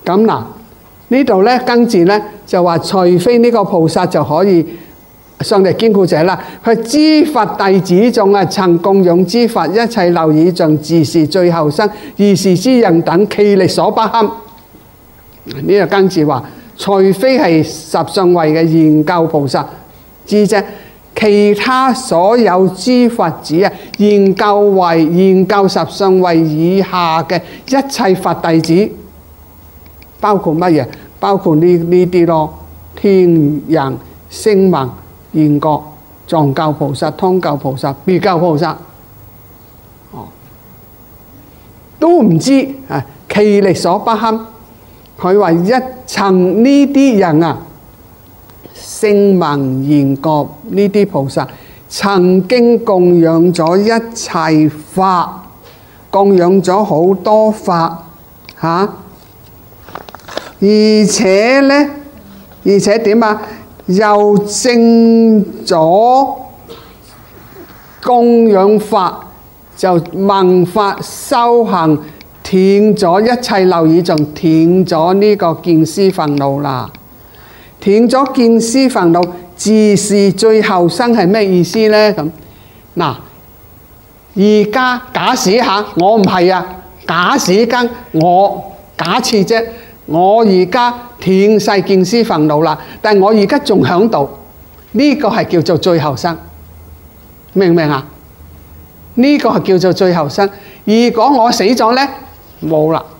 咁嗱，呢度咧跟住咧就話，除非呢個菩薩就可以上嚟堅固者啦。佢諸佛弟子中啊，曾供養諸佛一切漏已盡，自是最後生，二時之人等，其力所不堪。呢個跟住話，除非係十相位嘅研究菩薩知啫，其他所有諸佛子啊，研究十相位以下嘅一切佛弟子，包括乜嘢？包括呢啲咯，天人、聲聞、緣覺、藏教菩薩、通教菩薩、別教菩薩，都唔知啊，其力所不堪。佢話一層呢啲人啊，聲聞緣覺呢啲菩薩曾經供養咗一切法，供養咗好多法嚇，而且點啊？又證咗供養法，就聞法修行，斷咗一切漏已盡，斷咗呢個見思煩惱啦。斷咗見思煩惱，自是最後生係咩意思呢？咁嗱，而家假使下，我唔係啊，假使間我假設啫，我而家斷晒見思煩惱啦，但係我而家仲響度，呢個係叫做最後生，明唔明啊？呢個係叫做最後生。如果我死咗呢，冇啦。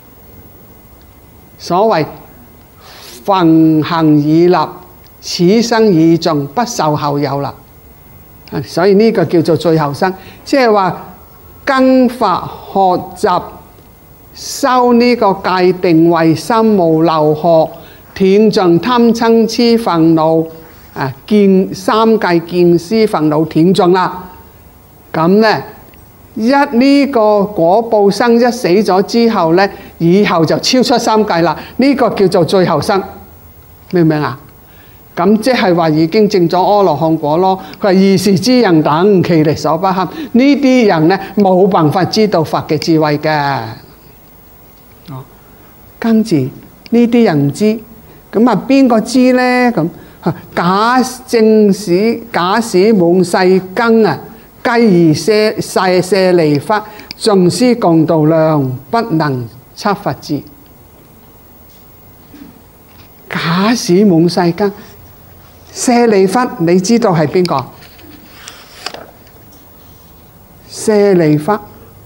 所謂梵行已立，此生已盡，不受後有啦。所以呢個叫做最後生，即係話跟法學習修呢個戒定慧心無漏學，斷盡貪嗔癡煩惱，三界見思煩惱斷盡啦。咁呢，呢個果報生一死咗之後呢，以後就超出三界啦。呢個叫做最後生，明唔明啊？咁即係話已經證咗阿羅漢果咯。佢話二時之人等，其力所不堪。呢啲人呢，冇辦法知道佛嘅智慧嘅。跟住呢啲人唔知，咁啊邊個知呢？咁假使滿世根啊，繼而舍利弗，眾師共度量，不能測佛智。假使滿世根，舍利弗你知道係邊個？舍利弗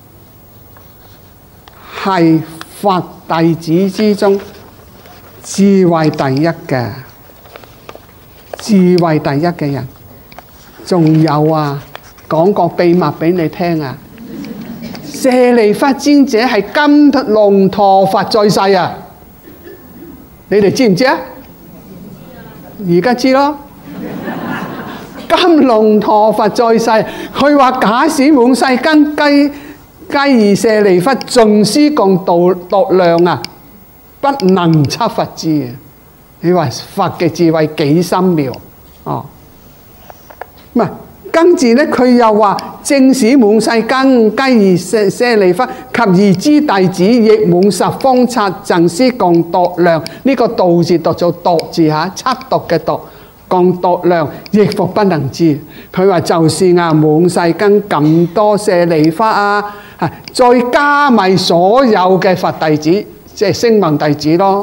係佛弟子之中智慧第一嘅，智慧第一嘅人。仲有啊，講個秘密俾你聽啊！舍利弗尊者係金龍陀佛在世啊！你哋知唔知啊？而家知咯。金龍陀佛在世，佢話假使滿世根繼而舍利弗，眾師共度量啊，不能測佛智啊！你話佛嘅智慧幾深妙哦？唔係，跟住咧，佢又話正使滿世根，繼而舍利弗及二支弟子，亦滿十方剎，眾師共度量。呢個度字讀做度字嚇，測度嘅度，共度量，亦復不能知。佢話就是啊，滿世根咁多舍利弗啊，再加埋所有嘅佛弟子，即係聲聞弟子咯，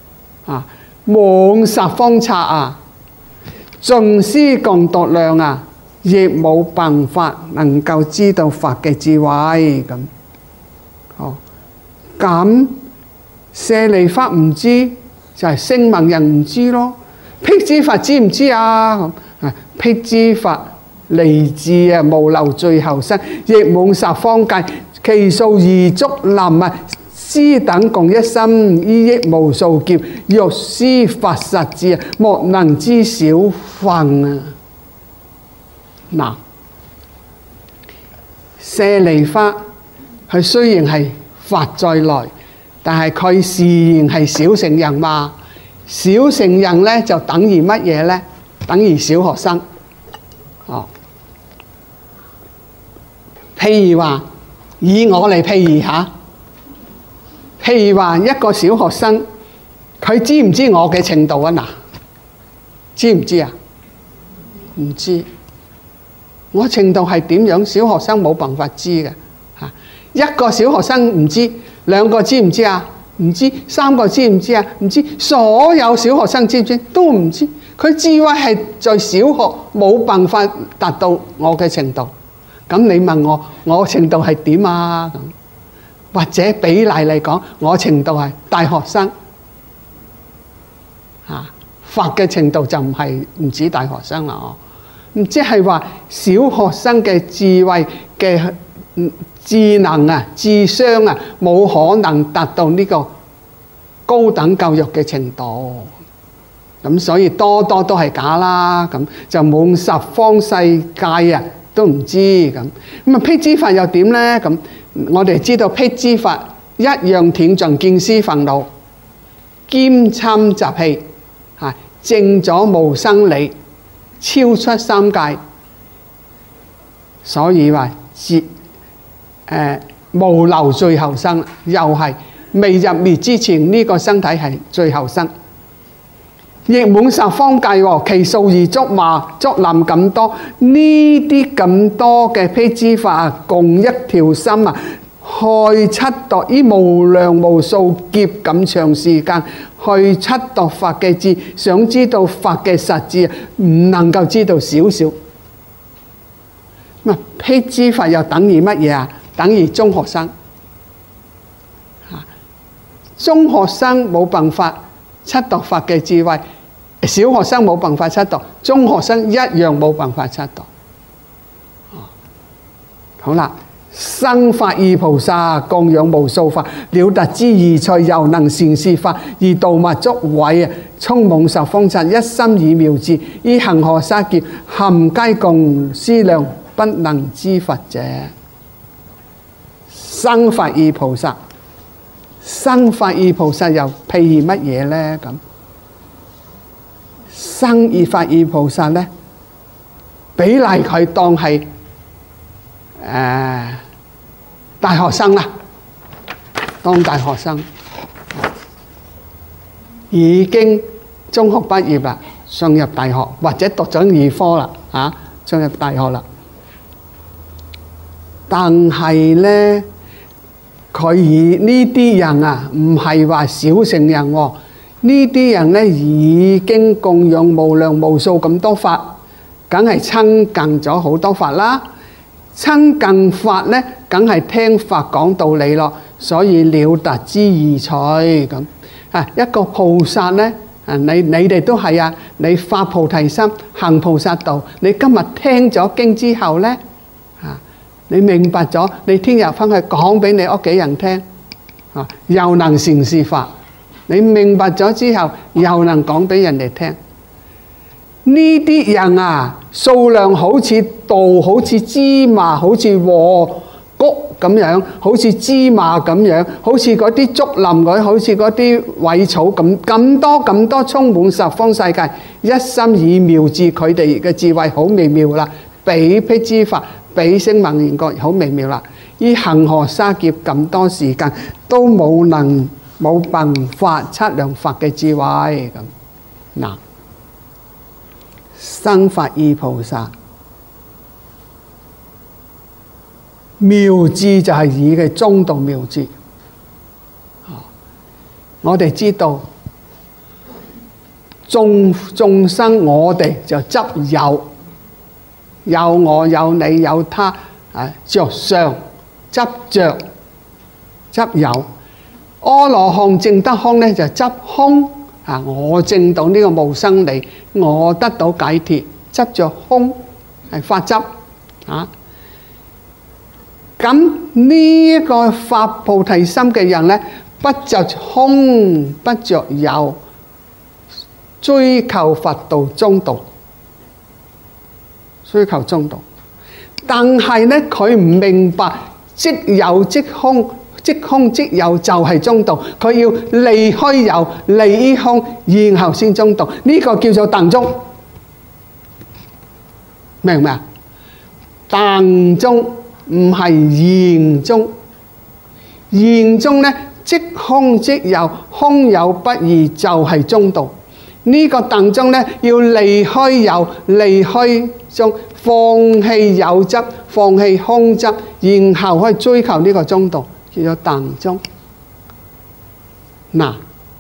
滿十方剎啊！眾師共度量啊，亦冇辦法能夠知道佛嘅智慧咁。咁舍利弗唔知，就係聲聞人唔知咯。辟支佛知唔知啊？辟支佛離自啊無漏最後生，亦滿十方界，其數而足林啊！師等共一心，依益無數劫，欲知佛實智，莫能知少分啊！嗱，舍利弗佢雖然係佛在來，但係佢自然係小乘人嘛。小乘人咧就等於乜嘢咧？等於小學生。譬如話，以我嚟譬如下。 譬如話一個小學生，佢知唔知我嘅程度啊？嗱，知唔知啊？唔知。我程度係點樣？小學生冇辦法知嘅嚇。一個小學生唔知，兩個知唔知啊？唔知。三個知唔知啊？唔知。所有小學生知唔知？都唔知。佢智慧係在小學冇辦法達到我嘅程度。咁你問我程度係點啊？咁或者比例嚟講，我程度係大學生嚇，法嘅程度就唔止大學生啦哦。咁即係話小學生嘅智慧嘅智能啊、智商啊，冇可能達到呢個高等教育嘅程度。咁所以多都係假啦。咁就滿十方世界啊都唔知咁。咁啊辟支法又點呢？咁我哋知道辟支法一樣斷盡見思煩惱，兼參習氣，證咗無生理，超出三界。所以話無漏最後生，又係未入滅之前呢個身體係最後生。亦滿十方界喎，其數而足臨咁多，呢啲咁多嘅辟支法共一條心啊，去七度依無量無數劫咁長時間，去七度法嘅智，想知道法嘅實質，唔能夠知道少少。咁辟支法又等於乜嘢啊？等於中學生。中學生冇辦法七度法嘅智慧，小學生冇辦法七度，中學生一樣冇辦法七度。好啦，生法義菩薩供養無數法，了達之義趣，又能善事法，而度物足偉啊，充滿十方剎，一心以妙智，依恒河沙劫，含皆共思量，不能知佛者。生法義菩薩，生法義菩薩又譬如乜嘢呢？咁生法義菩薩呢，比例佢當係大學生啦，當大學生已經中學畢業啦，上入大學或者讀咗預科啦，上入大學啦。但係呢，佢以呢啲人啊，唔係話小乘人喎，呢啲人呢已經供養無量無數咁多法，梗係親近咗好多法啦。親近法呢，梗係聽法講道理咯，所以了達之義趣咁。一個菩薩呢，你哋都係啊，你發菩提心，行菩薩道，你今日聽咗經之後呢，你明白咗，你聽日返去講俾你屋企人聽，又能善事法。你明白咗之後，又能講俾人哋聽。呢啲人啊，數量好似稻，好似芝麻，好似禾谷咁樣，好似芝麻咁樣，好似嗰啲竹林嗰，好似嗰啲葦草咁多，充滿十方世界，一心以妙智，佢哋嘅智慧好微妙啦，比辟支法，比聲聞緣覺好微妙啦。依恒河沙劫咁多時間，都冇辦法測量法嘅智慧咁嗱。生法義菩薩妙智就係以嘅中道妙智。我哋知道眾生，我哋就執有我有你有他着相執着執有。阿羅漢證得空呢，就執空。我證到呢個無生理，我得到解脫，執着空係法執。咁呢一個發菩提心嘅人呢，不着空，不着有，追求佛道中道，追求中道。但係呢，佢唔明白即有即空，即空即有就係中道，佢要離虛有，離空，然後先中道。呢個叫做定中，明唔明啊？定中唔係現中，現中呢即空即有，空有不二，就係中道。呢個當中咧，要離開有，離開中，放棄有執，放棄空執，然後去追求呢個中道，叫做當中。嗱，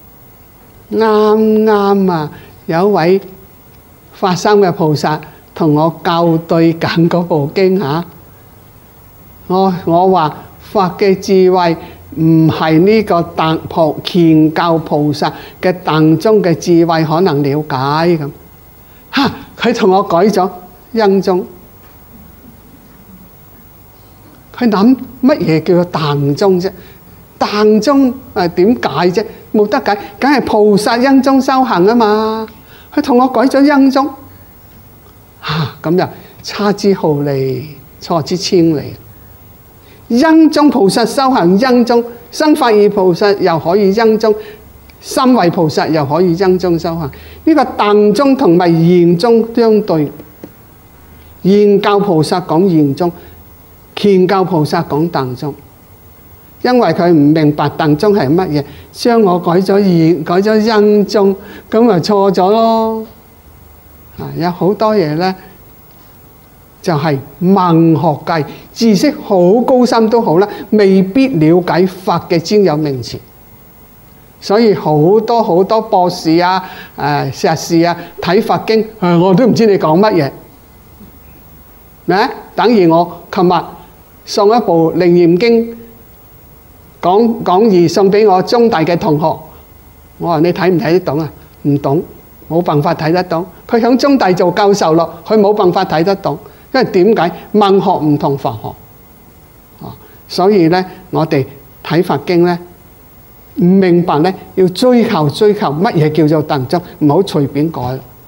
啱啱啊，有一位發心嘅菩薩同我校對緊嗰部經嚇。我話佛嘅智慧唔係呢個犍教菩薩嘅當中嘅智慧可能了解咁。嚇，佢同我改咗因中。佢諗乜嘢叫做當中啫？當中點解啫？冇得解，梗係菩薩因中修行啊嘛。佢同我改咗因中。咁就差之毫厘，錯之千里。因中菩薩修行，因中生法義菩薩又可以因中，心慧菩薩又可以因中修行。呢個當中同埋現中相對，現教菩薩講現中，犍教菩薩講當中。因為佢唔明白當中係乜嘢，將我改咗因中，咁咪錯咗咯。有好多嘢咧，就係文學界知識好高深都好啦，未必了解法嘅專有名詞。所以好多博士啊、碩士啊睇法經，我都唔知你講乜嘢。咩？等於我琴日送一部《楞嚴經》講義送俾我中大嘅同學，我話你睇唔睇得懂啊？唔懂，冇辦法睇得懂。佢響中大做教授咯，佢冇辦法睇得懂，因為點解？文學唔同法學，所以咧我哋睇法經咧唔明白咧，要追求乜嘢叫做當中，唔好隨便改。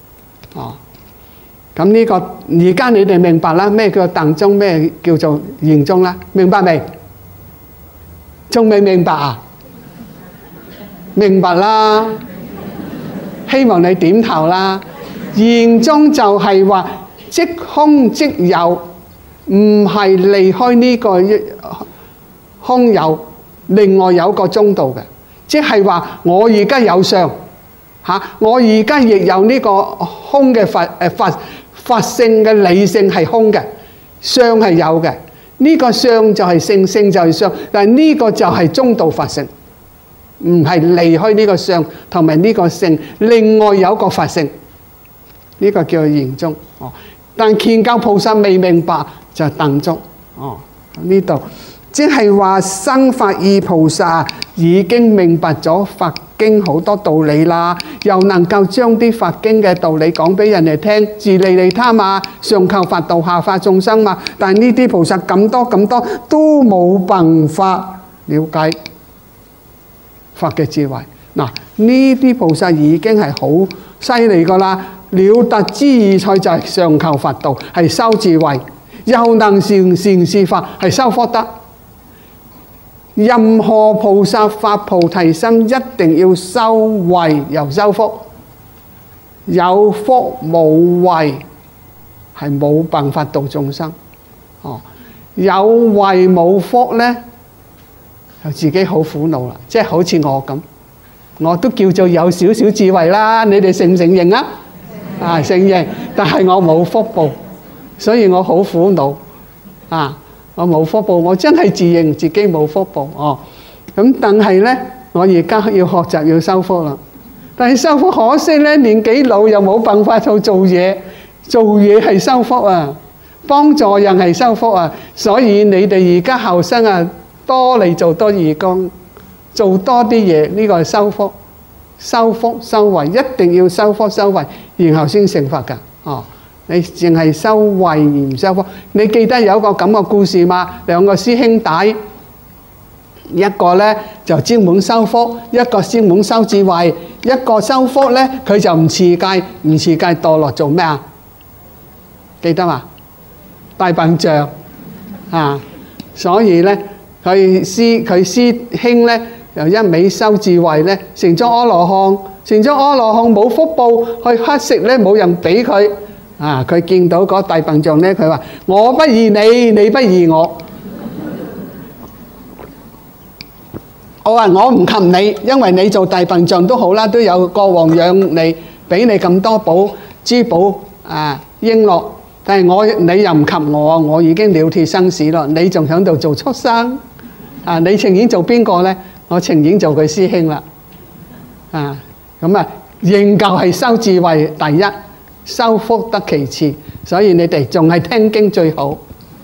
咁呢個而家你哋明白啦，咩叫做當中，咩叫做現中啦？明白未？仲未明白啊？明白啦，希望你點頭啦。現中就係話即空即有，唔係離開呢個空有，另外有個中道嘅，即係話我而家有相嚇，我而家亦有呢個空嘅法性嘅理性係空嘅，相係有嘅。呢個相就係性，性就係相，但係呢個就係中道法性，唔係離開呢個相同埋呢個性，另外有個法性，呢個叫做現中。但犍教菩薩未明白就係當中。呢度即係話生法義菩薩已經明白咗法經好多道理啦，又能夠將啲法經嘅道理講俾人哋聽，自利利他嘛，上求法度，下化眾生嘛。但係呢啲菩薩咁多都冇辦法了解法嘅智慧。嗱，呢啲菩薩已經係好犀利噶啦，了達之意趣就係上求法度，係修智慧，又能善事法，係修福德。任何菩薩發菩提心，一定要修慧又修福，有福冇慧係冇辦法度眾生。有慧冇福呢，就自己好苦惱啦。即係好似我咁，我都叫做有少少智慧啦。你哋承唔承認啊？承認，但係我冇福報，所以我好苦惱啊！我冇福報，我真係自認自己冇福報。咁但係呢，我而家要學習要修福啦。但係修福可惜呢，年紀老又冇辦法去做嘢，做嘢係修福啊，幫助人係修福啊。所以你哋而家後生啊，多嚟做多義工，做多啲嘢，呢個係修福、修福、修慧，一定要修福修慧，然後先成佛㗎。你淨係修慧而唔修福，你記得有個咁嘅故事嘛？兩個師兄弟，一個呢就專門修福，一個專門修智慧。一個修福呢，佢就唔持戒，墮落做咩啊？記得嘛？大笨象啊！所以呢，佢師兄呢，又一味修智慧呢，成咗阿羅漢，冇福報，去乞食呢，冇人俾佢。佢見到嗰大笨象呢，佢話：我不如你，你不如我。 我話我唔及你，因為你做大笨象都好啦，都有國王養你，俾你咁多寶珠寶啊瓔珞，但係你又唔及我，我已經了脫生死咯，你仲喺度做畜生啊！你情願做邊個呢？我情願做佢師兄啦啊！咁啊，認教係修智慧第一，修福德其次，所以你哋仲係聽經最好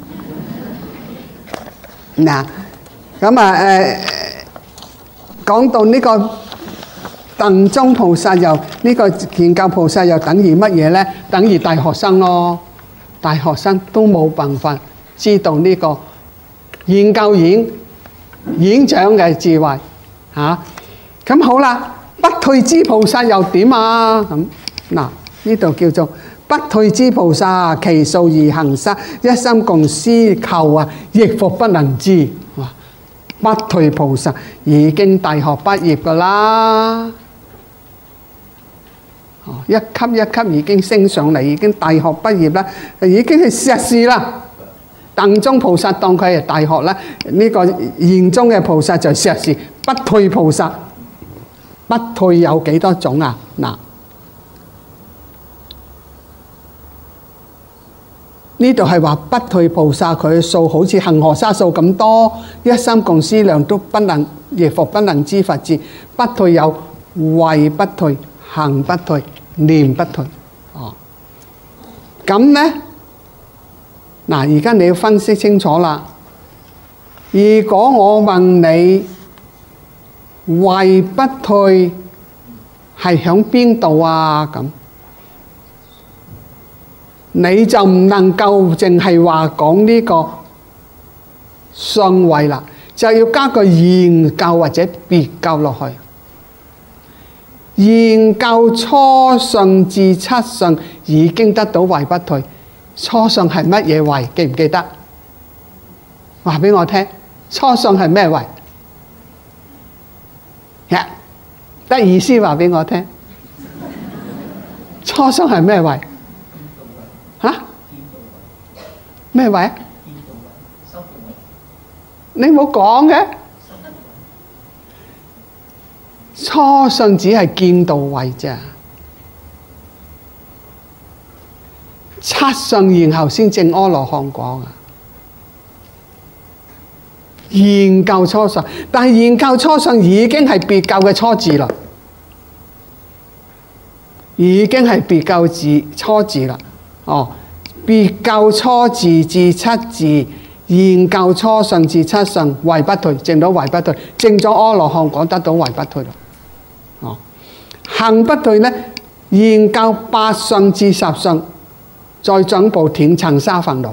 嗱。咁啊講到呢個鄧宗菩薩又呢個顯教菩薩又等於乜嘢呢？等於大學生咯，大學生都冇辦法知道呢個顯教院長嘅智慧嚇。咁好啦，不退之菩薩又點啊？咁嗱，呢度叫做不退之菩薩，其數而行施，一心共施求啊，亦復不能知。哇！不退菩薩已經大學畢業噶啦，一級一級已經升上嚟，已經大學畢業啦，已經係碩士啦。鄧宗菩薩當佢係大學啦，呢個現宗嘅菩薩就係碩士。不退菩薩，不退有幾多種啊？嗱，呢度係話不退菩薩，佢數好似恒河沙數咁多，一心共思量都不能，亦復不能知佛智。不退有位不退、行不退、念不退。哦，咁呢？嗱，而家你要分析清楚啦。如果我問你位不退係響邊度啊？咁你就唔能夠淨係話講呢個信位啦，就要加個現教或者別教落去。現教初信至七信已經得到位不退。初信係乜嘢位？記唔記得？話俾我聽。初信係咩位？得意思話俾我聽。初信係咩位？嚇？咩位？你冇講嘅。初信只係見道位啫。七信然後先證阿羅漢果啊！現教初信，但係現教初信已經係別教嘅初字啦，已經係別教字初字啦。哦，別教初字至七字，現教初信至七信，位不退，證到位不退，證咗阿羅漢果得到位不退啦。哦，行不退呢？現教八信至十信。再進步斷塵沙煩惱，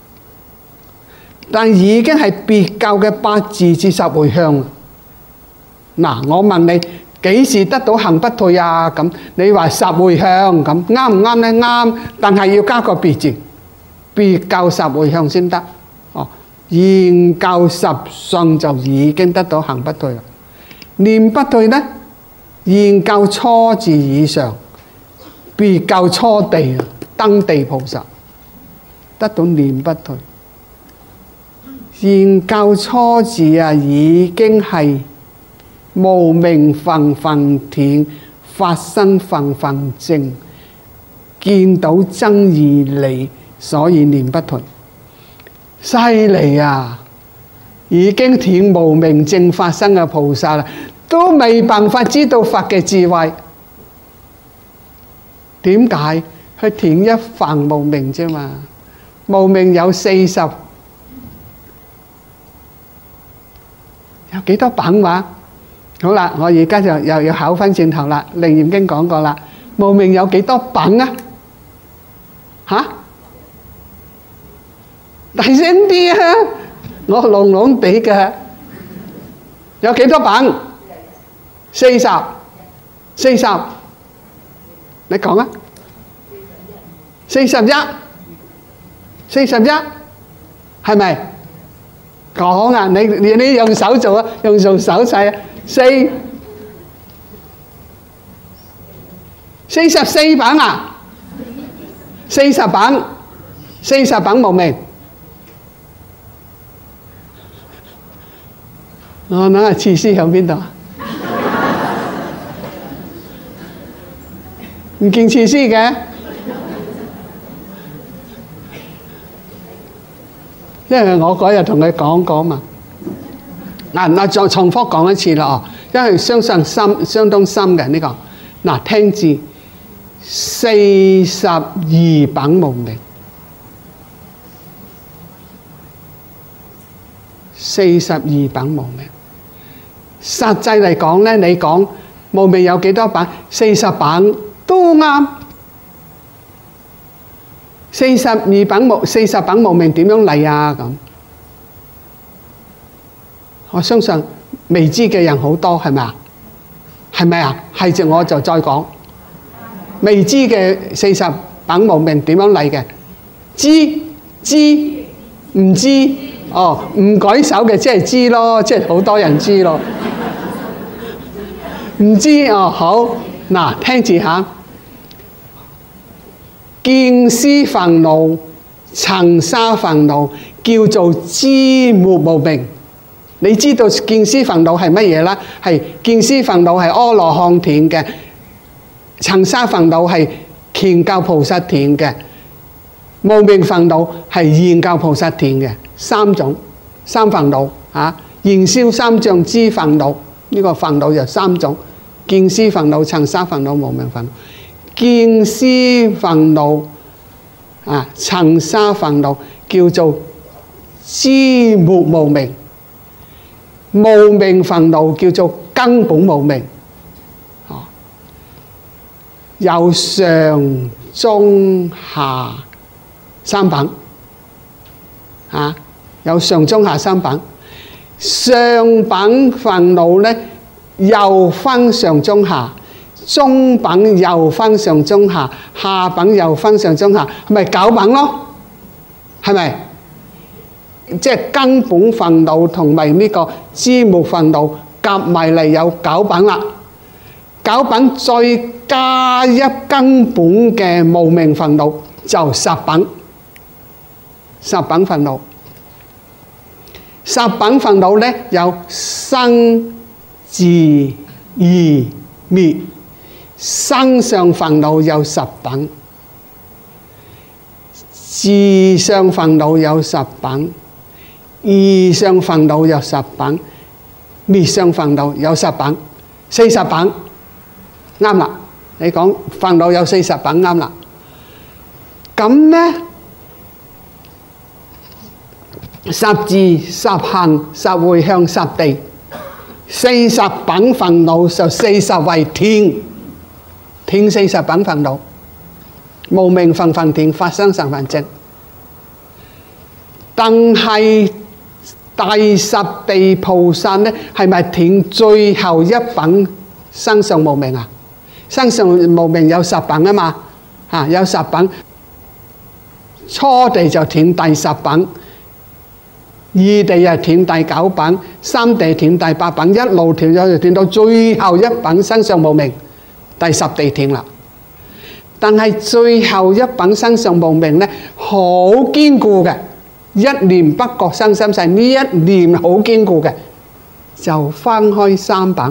但已經係別教嘅八字至十回向。嗱，我問你幾時得到行不退啊？咁你話十回向，咁啱唔啱呢？啱，但係要加個別字，別教十回向先得。哦，現教十信就已經得到行不退啦。念不退呢？現教初字以上，別教初地登地菩薩得到念不退。現教初字啊，已經係無明分分斷，法身分分證，見到真義理，所以念不退。犀利啊！已經斷無明證法身嘅菩薩啦，都未辦法知道佛嘅智慧。點解？去斷一凡無明啫嘛，無明有40，有幾多品話？好啦，我而家就又要考翻轉頭啦。楞嚴經講過啦，無明有幾多品啊？嚇！大聲啲啊！我聾聾地嘅，有幾多品？40，你講啊！41，係咪？講啊！你用手做啊，用手勢啊！44品啊！40品無明。 我諗下廁師喺邊度啊？唔見廁師嘅，因為我嗰日同佢講過嘛。嗱，再重複講一次啦哦，因為相當深嘅呢個。嗱，聽字42品無明，42品無明。實際嚟講咧，你講無明有幾多品？40品都啱。40品無明點樣嚟啊？咁我相信未知嘅人好多，係咪啊？係咪啊？係就我就再講未知嘅40品無明點樣嚟嘅？知唔知？哦，唔舉手嘅即係知咯，即係好多人知咯。唔知哦，好嗱，聽住下。見思煩惱、塵沙煩惱叫做知末無明。你知道見思煩惱係乜嘢啦？係見思煩惱係阿羅漢田嘅，塵沙煩惱係犍教菩薩田嘅，無明煩惱係現教菩薩田嘅，三煩惱嚇。燃燒三障知煩惱，呢個煩惱有三種：見思煩惱、塵沙煩惱、無明煩惱。見思煩惱啊，塵沙煩惱叫做知末無明。無明煩惱叫做根本無明，有上中下三品，有上中下三品。上品煩惱咧又分上中下，中品又分上中下，下品又分上中下，係咪九品咯？係咪？即係根本煩惱同埋呢個知末煩惱夾埋嚟有九品啦。九品再加一根本嘅無明煩惱就10品。10品煩惱，10品煩惱咧有生、自、異、滅。生上煩惱有10品，自上煩惱有10品。異上煩惱有10品，滅上煩惱有10品，40品啱啦。你講煩惱有40品啱啦。咁咧10字、10行、10回向、10地，40品煩惱就40為田40品煩惱，無明分分田發生成分證。但係第十地菩薩咧，係咪填最後一品生上無明啊？生上無明有10品啊嘛，有10品。初地就填第10品，二地又填第9品，三地填第8品，一路填咗就填到最後一品生上無明，第10地填啦。但係最後一品生上無明咧，好堅固嘅。一念不覺生心世，呢一念好堅固嘅，就分開3品，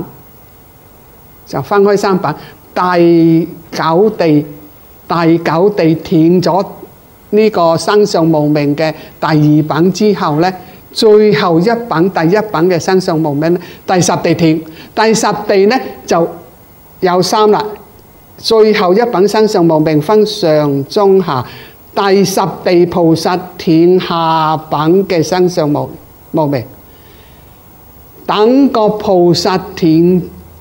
第九地填咗呢個生上無明嘅第2品之後咧，最後一品第1品嘅生上無明咧，第10地填，第10地咧就有3啦。最後一品生上無明分上中下。第10地菩薩填下品嘅生上無明，等個菩薩填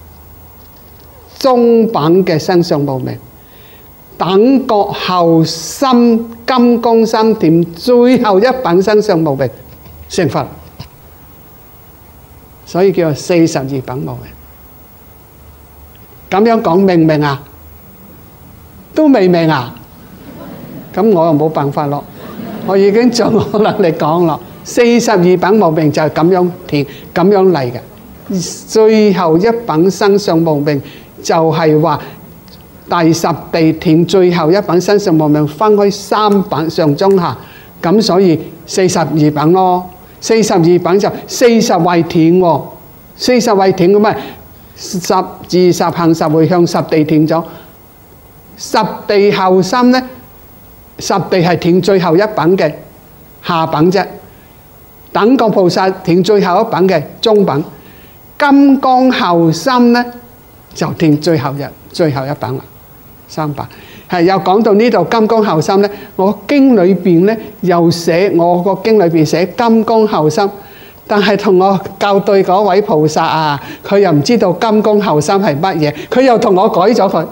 中品嘅生上無明，等個後心金剛心填最後一品生上無明，成佛。所以叫做42品無明。咁樣講明唔明啊？都未明啊？咁我又冇辦法咯，我已經盡我能力講咯。42品無明就係咁樣填，咁樣嚟嘅。最後一品生上無明就係話第10地填最後一品生上無明，分開3品上中下，咁所以42品咯。42品就40為填喎， 40位斷咁咪十字十行十迴向十地斷咗。十地後心咧，十地係斷最後一品嘅下品啫。等覺菩薩斷最後一品嘅中品。金剛後心咧就斷最後一品啦，三品。係有講到呢度金剛後心咧，我經裏邊咧又寫，我個經裏邊寫金剛後心，但係同我校對嗰位菩薩啊，佢又唔知道金剛後心係乜嘢，佢又同我改咗佢。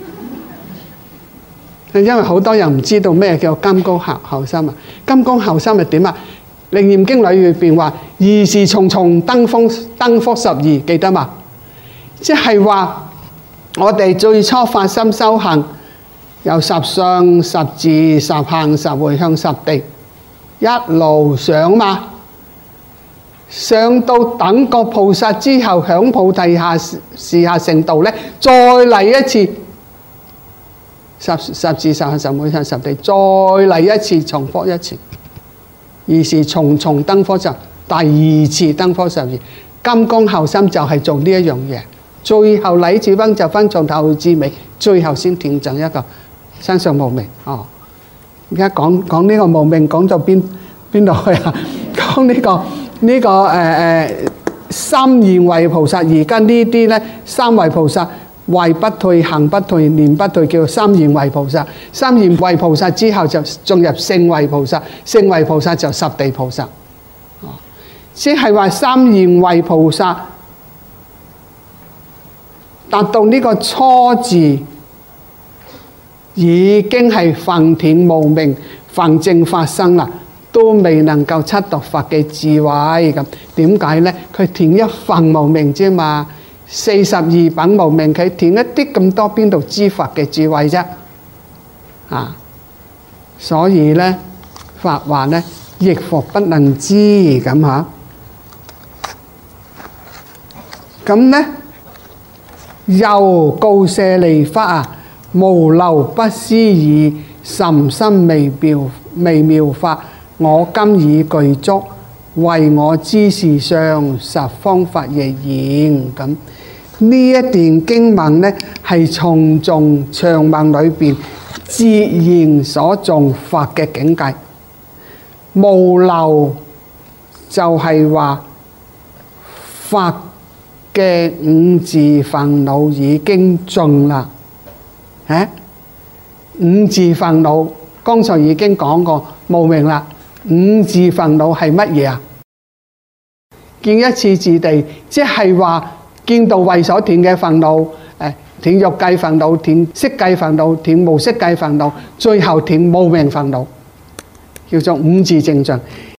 因為好多人唔知道咩叫金剛後心啊，金剛後心係點啊？楞嚴經裏邊話二時重重燈福12，記得嘛？即係話我哋最初發心修行，由十相、十字、十行、十迴向十地，一路上嘛，上到等覺菩薩之後，響菩提下示下成道咧，再嚟一次十字、十行、十迴向十地，再嚟一次，重複一次。二時重重燈福12，第二次燈福12，金剛後心就係做呢一樣嘢。最後禮智崩就分從頭至尾，最後先斷盡一個身上無明。哦，而家講呢個無明講到邊度去啊？講呢個三現位菩薩，而家呢啲咧三位菩薩位不退、行不退、念不退，叫三現位菩薩。三現位菩薩之後就進入聖位菩薩，聖位菩薩就十地菩薩。哦，即係話三現位菩薩達到呢個初字，已經係分斷無明、分正法身啦，都未能夠測度佛嘅智慧咁。點解呢？佢斷一分無明啫嘛，42品無明，佢斷一啲咁多，邊度知佛嘅智慧啫？啊，所以呢，法話呢，亦復不能知咁嚇。咁呢，又告舍利弗啊，無漏不思議，甚深微妙法，我今已具足，為我知事相，十方佛亦然。咁呢一段經文呢，係從眾長文裏邊自然所種佛嘅境界。無漏就係話佛嘅五字煩惱已經盡啦。五字煩惱剛才已經講過無明啦。五字煩惱係乜嘢啊？見一次自地，即係話見道位所斷嘅煩惱，斷欲界煩惱，斷色界煩惱，斷無色界煩惱，最後斷無明煩惱，叫做五字正盡。